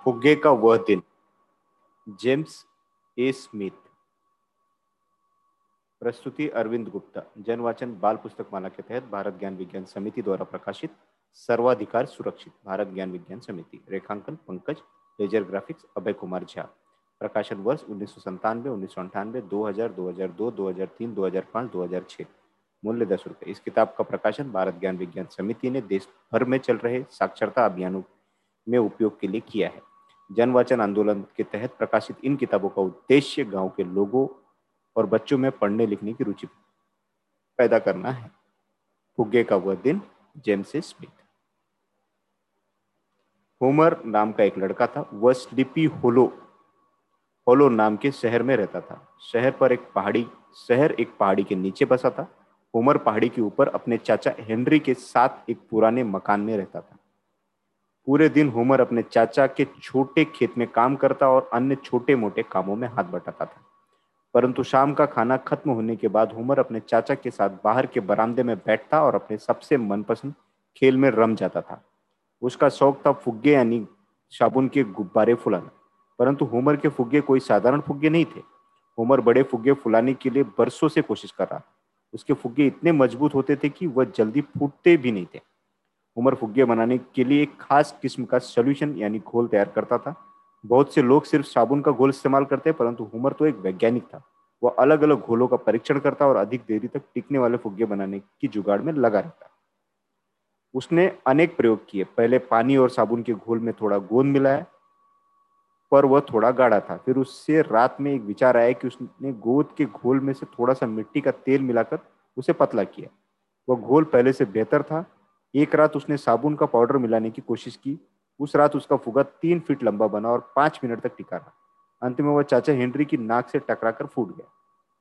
फुग्गे का वह दिन। James A Smith. प्रस्तुति अरविंद गुप्ता। जनवाचन बाल पुस्तक माला के तहत भारत ज्ञान विज्ञान समिति द्वारा प्रकाशित। सर्वाधिकार सुरक्षित भारत ज्ञान विज्ञान समिति। रेखांकन पंकज। Laser graphics Abhay Kumar Jha. प्रकाशन वर्ष 1997, 1998, 2000, 2002, 2003, 2005, 2006। मूल्य 10 रुपये। इस किताब का प्रकाशन भारत ज्ञान विज्ञान समिति ने देश भर में चल रहे साक्षरता अभियानों में उपयोग के लिए किया है। जनवाचन आंदोलन के तहत प्रकाशित इन किताबों का उद्देश्य गांव के लोगों और बच्चों में पढ़ने लिखने की रुचि पैदा करना है। फुग्गे का वह दिन। James A Smith. होमर नाम का एक लड़का था। वह स्लीपी होलो होलो नाम के शहर में रहता था। शहर एक पहाड़ी के नीचे बसा था। होमर पहाड़ी के ऊपर अपने चाचा हेनरी के साथ एक पुराने मकान में रहता था। पूरे दिन होमर अपने चाचा के छोटे खेत में काम करता और अन्य छोटे मोटे कामों में हाथ बटाता था। परंतु शाम का खाना खत्म होने के बाद होमर अपने चाचा के साथ बाहर के बरामदे में बैठता और अपने सबसे मनपसंद खेल में रम जाता था। उसका शौक था फुग्गे यानी साबुन के गुब्बारे फुलाना। परंतु होमर के फुग्गे कोई साधारण फुग्गे नहीं थे। होमर बड़े फुग्गे फुलाने के लिए बरसों से कोशिश कर रहा था। उसके फुग्गे इतने मजबूत होते थे कि वह जल्दी फूटते भी नहीं थे। होमर फुग्गे बनाने के लिए एक खास किस्म का सोल्यूशन यानी घोल तैयार करता था। बहुत से लोग सिर्फ साबुन का घोल इस्तेमाल करते, परंतु होमर तो एक वैज्ञानिक था। वह अलग अलग घोलों का परीक्षण करता और अधिक देरी तक टिकने वाले फुग्गे बनाने की जुगाड़ में लगा रहता। उसने अनेक प्रयोग किए। पहले पानी और साबुन के घोल में थोड़ा गोंद मिलाया, पर वह थोड़ा गाढ़ा था। फिर उससे रात में एक विचार आया कि उसने गोंद के घोल में से थोड़ा सा मिट्टी का तेल मिलाकर उसे पतला किया। वह घोल पहले से बेहतर था। एक रात उसने साबुन का पाउडर मिलाने की कोशिश की। उस रात उसका फुग्गा 3 फीट लंबा बना और 5 मिनट तक टिका रहा। अंत में वह चाचा हेनरी की नाक से टकराकर फूट गया।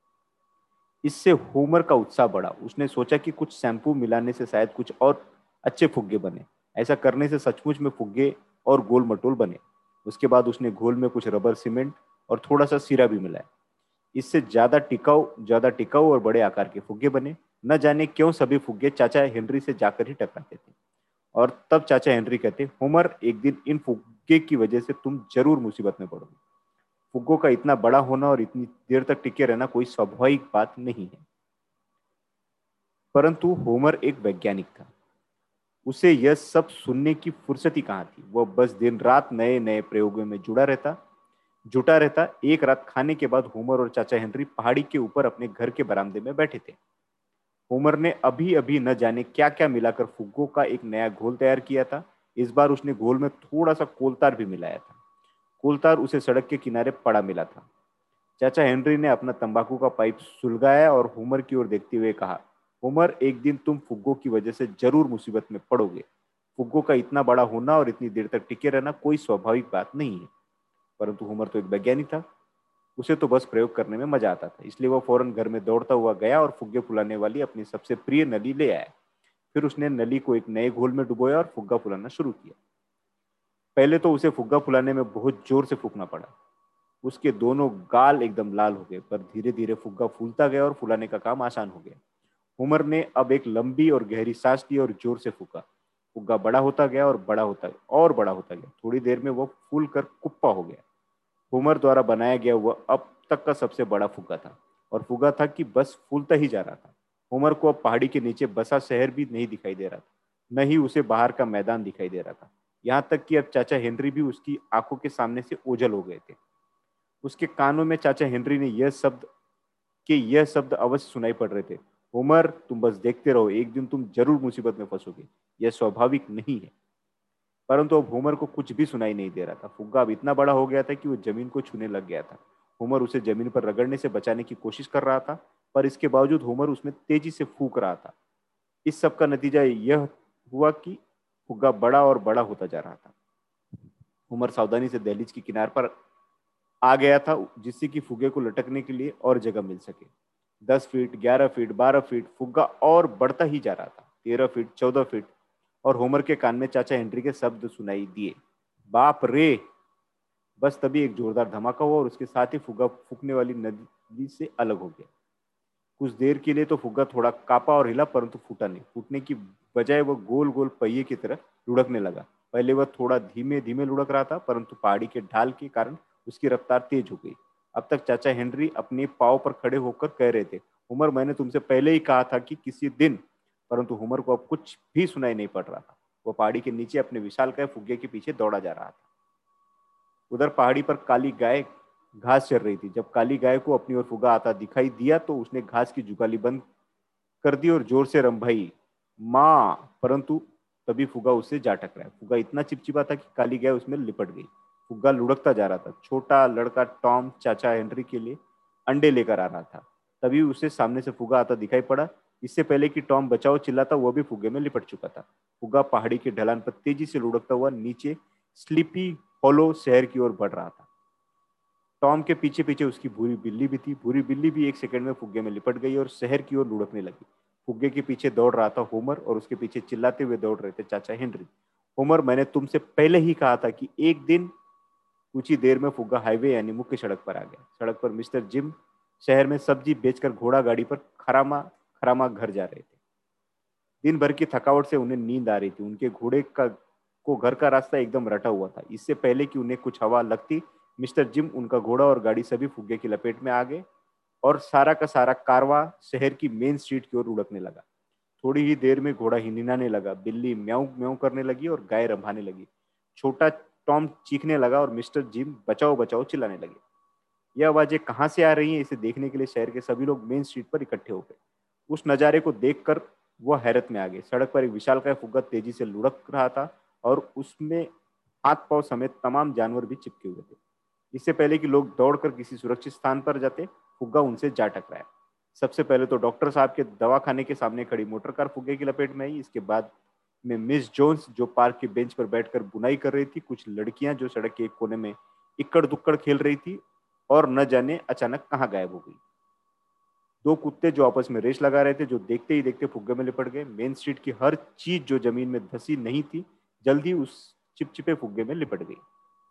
इससे होमर का उत्साह बढ़ा। उसने सोचा कि कुछ शैम्पू मिलाने से शायद कुछ और अच्छे फुग्गे बने। ऐसा करने से सचमुच में फुग्गे और गोल मटोल बने। उसके बाद उसने घोल में कुछ रबर, सीमेंट और थोड़ा सा सीरा भी मिलाया। इससे ज्यादा टिकाऊ और बड़े आकार के फुग्गे बने। न जाने क्यों सभी फुग्गे चाचा हेनरी से जाकर ही टकराते थे। और तब चाचा हेनरी कहते, होमर, एक दिन इन फुग्गे की वजह से तुम जरूर मुसीबत में पड़ोगे। फुग्गों का इतना बड़ा होना और इतनी देर तक टिके रहना कोई स्वाभाविक बात नहीं है। परंतु होमर एक वैज्ञानिक था। उसे यह सब सुनने की फुर्सत ही कहाँ थी। वह बस दिन रात नए नए प्रयोगों में जुटा रहता। एक रात खाने के बाद होमर और चाचा हेनरी पहाड़ी के ऊपर अपने घर के बरामदे में बैठे थे। होमर ने अभी अभी न जाने क्या क्या मिलाकर फुग्गों का एक नया घोल तैयार किया था। इस बार उसने घोल में थोड़ा सा कोलतार भी मिलाया था। कोलतार उसे सड़क के किनारे पड़ा मिला था। चाचा हेनरी ने अपना तंबाकू का पाइप सुलगाया और होमर की ओर देखते हुए कहा, होमर, एक दिन तुम फुग्गों की वजह से जरूर मुसीबत में पड़ोगे। फुग्गों का इतना बड़ा होना और इतनी देर तक टिके रहना कोई स्वाभाविक बात नहीं है। परंतु होमर तो एक वैज्ञानिक था। उसे तो बस प्रयोग करने में मजा आता था। इसलिए वह फौरन घर में दौड़ता हुआ गया और फुग्गे फुलाने वाली अपनी सबसे प्रिय नली ले आया। फिर उसने नली को एक नए घोल में डुबोया और फुग्गा फुलाना शुरू किया। पहले तो उसे फुग्गा फुलाने में बहुत जोर से फूंकना पड़ा। उसके दोनों गाल एकदम लाल हो गए, पर धीरे धीरे फुग्गा फूलता गया और फुलाने का काम आसान हो गया। उमर ने अब एक लंबी और गहरी सांस ली और जोर से फूंका। फुग्गा बड़ा होता गया और बड़ा होता गया। थोड़ी देर में वह फूल कर कुप्पा हो गया। उमर द्वारा बनाया गया वह अब तक का सबसे बड़ा फुग्गा था। और फुग्गा था कि बस फूलता ही जा रहा था। उमर को अब पहाड़ी के नीचे बसा शहर भी नहीं दिखाई दे रहा था, न ही उसे बाहर का मैदान दिखाई दे रहा था। यहाँ तक कि अब चाचा हेनरी भी उसकी आंखों के सामने से ओझल हो गए थे। उसके कानों में चाचा हेनरी ने यह शब्द अवश्य सुनाई पड़ रहे थे, उमर, तुम बस देखते रहो, एक दिन तुम जरूर मुसीबत में फंसोगे। यह स्वाभाविक नहीं है। परंतु अब होमर को कुछ भी सुनाई नहीं दे रहा था। फुग्गा अब इतना बड़ा हो गया था कि वो जमीन को छूने लग गया था। होमर उसे जमीन पर रगड़ने से बचाने की कोशिश कर रहा था, पर इसके बावजूद होमर उसमें तेजी से फूंक रहा था। इस सब का नतीजा यह हुआ कि फुग्गा बड़ा और बड़ा होता जा रहा था। होमर सावधानी से दहलीज की किनार पर आ गया था, जिससे कि फुग्गे को लटकने के लिए और जगह मिल सके। 10 फीट, 11 फीट, 12 फीट, फुग्गा और बढ़ता ही जा रहा था। 13 फीट, 14 फीट। और होमर के कान में चाचा हेनरी के शब्द सुनाई दिए, बाप रे। बस तभी एक जोरदार धमाका हुआ और उसके साथ ही फुग्गा फूकने वाली नदी से अलग हो गया। कुछ देर के लिए तो फुग्गा थोड़ा कांपा और हिला, परंतु फूटा नहीं। फूटने की बजाय वह गोल गोल पहिए की तरह लुढ़कने लगा। पहले वह थोड़ा धीमे धीमे लुढ़क रहा था, परंतु पहाड़ी के ढाल के कारण उसकी रफ्तार तेज हो गई। अब तक चाचा हेनरी अपने पाँव पर खड़े होकर कह रहे थे, उमर, मैंने तुमसे पहले ही कहा था कि किसी दिन। परंतु उमर को अब कुछ भी सुनाई नहीं पड़ रहा था। वो पहाड़ी के नीचे अपने विशालकाय फुग्गे के पीछे दौड़ा जा रहा था। उधर पहाड़ी पर काली गाय घास चर रही थी। जब काली गाय को अपनी ओर फुग्गा आता दिखाई दिया तो उसने घास की जुगाली बंद कर दी और जोर से रंभाई, माँ। परंतु तभी फुग्गा उससे जा टकराया। फुग्गा इतना चिपचिपा था कि काली गाय उसमें लिपट गई। फुग्गा लुढ़कता जा रहा था। छोटा लड़का टॉम चाचा हेनरी के लिए अंडे लेकर आ रहा था। तभी उसे सामने से फुग्गा आता दिखाई पड़ा। इससे पहले कि टॉम बचाओ चिल्लाता, वो भी फुग्गे में लिपट चुका था। फुग्गा पहाड़ी के ढलान पर तेजी से लुढ़कता हुआ नीचे स्लीपी होलो शहर की ओर बढ़ रहा था। टॉम के पीछे पीछे उसकी भूरी बिल्ली भी थी। भूरी बिल्ली भी एक सेकंड में फुग्गे में लिपट गई और शहर की ओर लुढ़कने लगी। फुग्गे के पीछे दौड़ रहा था होमर और उसके पीछे चिल्लाते हुए दौड़ रहे थे चाचा हेनरी। होमर, मैंने तुमसे पहले ही कहा था कि एक दिन। कुछ ही देर में फुग्गा हाईवे यानी मुख्य सड़क पर आ गया। सड़क पर मिस्टर जिम शहर में सब्जी बेचकर घोड़ा गाड़ी पर खरामा खरामा घर जा रहे थे। दिन भर की थकावट से उन्हें नींद आ रही थी। उनके घोड़े का को घर का रास्ता एकदम रटा हुआ था। इससे पहले कि उन्हें कुछ हवा लगती, मिस्टर जिम, उनका घोड़ा और गाड़ी सभी फुग्गे की लपेट में आ गए और सारा का सारा कारवां शहर की मेन स्ट्रीट की ओर उड़कने लगा। थोड़ी ही देर में घोड़ा हिनहिनाने लगा, बिल्ली म्याऊं म्याऊं करने लगी और गाय रंभाने लगी। छोटा टॉम चीखने लगा और मिस्टर जिम बचाओ बचाओ चिल्लाने लगे। यह आवाजें कहाँ से आ रही हैं, इसे देखने के लिए शहर के सभी लोग मेन स्ट्रीट पर इकट्ठे हो गए। उस नज़ारे को देखकर वह हैरत में आ गए। सड़क पर एक विशालकाय फुग्गा तेजी से लुढ़क रहा था और उसमें हाथ पांव समेत तमाम जानवर भी चिपके हुए थे। इससे पहले कि लोग दौड़कर किसी सुरक्षित स्थान पर जाते, फुग्गा उनसे जा टकराया। सबसे पहले तो डॉक्टर साहब के दवाखाने के सामने खड़ी मोटर कार फुग्गे की लपेट में आई। इसके बाद में मिस जोन्स, जो पार्क के बेंच पर बैठकर बुनाई कर रही थी, कुछ लड़कियां जो सड़क के एक कोने में इक्कड़ दुक्कड़ खेल रही थी और न जाने अचानक कहाँ गायब हो गई। दो कुत्ते जो आपस में रेस लगा रहे थे, जो देखते ही देखते फुग्गे में लिपट गए। मेन स्ट्रीट की हर चीज जो जमीन में धसी नहीं थी, जल्दी उस चिपचिपे फुग्गे में लिपट गई।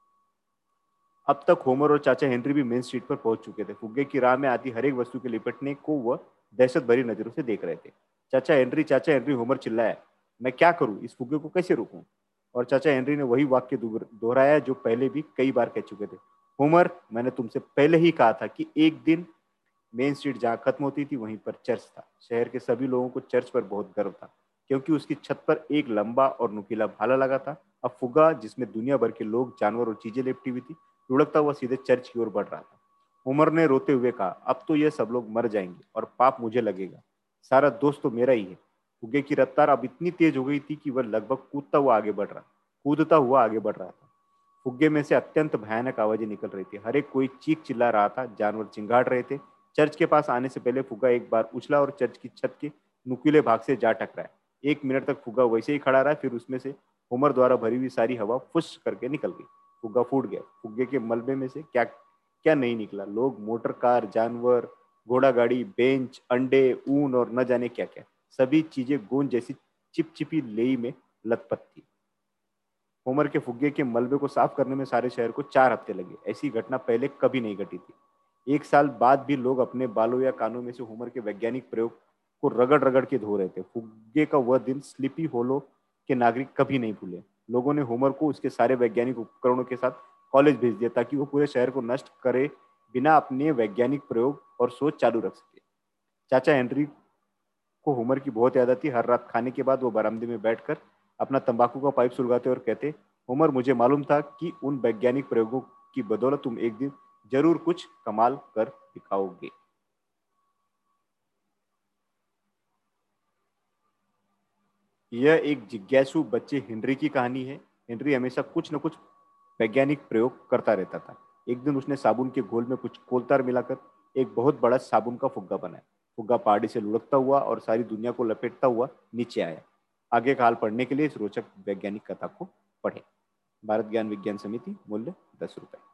अब तक होमर और चाचा हेनरी भी मेन स्ट्रीट पर पहुंच चुके थे। फुग्गे की राह में आती हर एक वस्तु के लिपटने को वह दहशत भरी नजरों से देख रहे थे। चाचा हेनरी, होमर चिल्लाया, मैं क्या करूं, इस फुग्गे को कैसे रोकूं? और चाचा हेनरी ने वही वाक्य दोहराया जो पहले भी कई बार कह चुके थे, होमर, मैंने तुमसे पहले ही कहा था कि एक दिन। मेन स्ट्रीट जहाँ खत्म होती थी वहीं पर चर्च था। शहर के सभी लोगों को चर्च पर बहुत गर्व था, क्योंकि उसकी छत पर एक लंबा और नुकीला भाला लगा था। अब फुग्गा, जिसमें दुनिया भर के लोग, जानवर और चीजें लिपटी हुई थी, लुढ़कता हुआ सीधे चर्च की ओर बढ़ रहा था। उमर ने रोते हुए कहा, अब तो ये सब लोग मर जाएंगे और पाप मुझे लगेगा। सारा दोस्त तो मेरा ही है। फुग्गे की रफ्तार अब इतनी तेज हो गई थी कि वह लगभग कूदता हुआ आगे बढ़ रहा था। फुग्गे में से अत्यंत भयानक आवाजें निकल रही थी। हर एक कोई चीख चिल्ला रहा था, जानवर चिंगाड़ रहे थे। चर्च के पास आने से पहले फुग्गा एक बार उछला और चर्च की छत के नुकीले भाग से जा टकराया। 1 मिनट तक फुग्गा वैसे ही खड़ा रहा, फिर उसमें से होमर द्वारा भरी हुई सारी हवा फुस करके निकल गई। फुग्गा फूट गया। फुग्गे के मलबे में से क्या क्या नहीं निकला। लोग, मोटर कार, जानवर, घोड़ा गाड़ी, बेंच, अंडे, ऊन और न जाने क्या क्या, सभी चीजें गोंद जैसी चिपचिपी लेई में लथपथ थी। होमर के फुग्गे के मलबे को साफ करने में सारे शहर को 4 हफ्ते लगे। ऐसी घटना पहले कभी नहीं घटी थी। 1 साल बाद भी लोग अपने बालों या कानों में से होमर के वैज्ञानिक प्रयोग को रगड़ रगड़ के धो रहे थे। फुग्गे का वह दिन स्लीपी होलो के नागरिक कभी नहीं भूले। लोगों ने होमर को उसके सारे वैज्ञानिक उपकरणों के साथ कॉलेज भेज दिया, ताकि वो पूरे शहर को नष्ट करे बिना अपने वैज्ञानिक प्रयोग और सोच चालू रख सके। चाचा हेनरी को होमर की बहुत याद आती। हर रात खाने के बाद वो बरामदे में बैठकर अपना तंबाकू का पाइप सुलगाते और कहते, होमर, मुझे मालूम था कि उन वैज्ञानिक प्रयोगों की बदौलत तुम एक दिन जरूर कुछ कमाल कर दिखाओगे। यह एक जिज्ञासु बच्चे हेनरी की कहानी है। हेनरी हमेशा कुछ न कुछ वैज्ञानिक प्रयोग करता रहता था। एक दिन उसने साबुन के घोल में कुछ कोलतार मिलाकर एक बहुत बड़ा साबुन का फुग्गा बनाया। फुग्गा पहाड़ी से लुढ़कता हुआ और सारी दुनिया को लपेटता हुआ नीचे आया। आगे का हाल पढ़ने के लिए इस रोचक वैज्ञानिक कथा को पढ़ें। भारत ज्ञान विज्ञान समिति, मूल्य ₹10।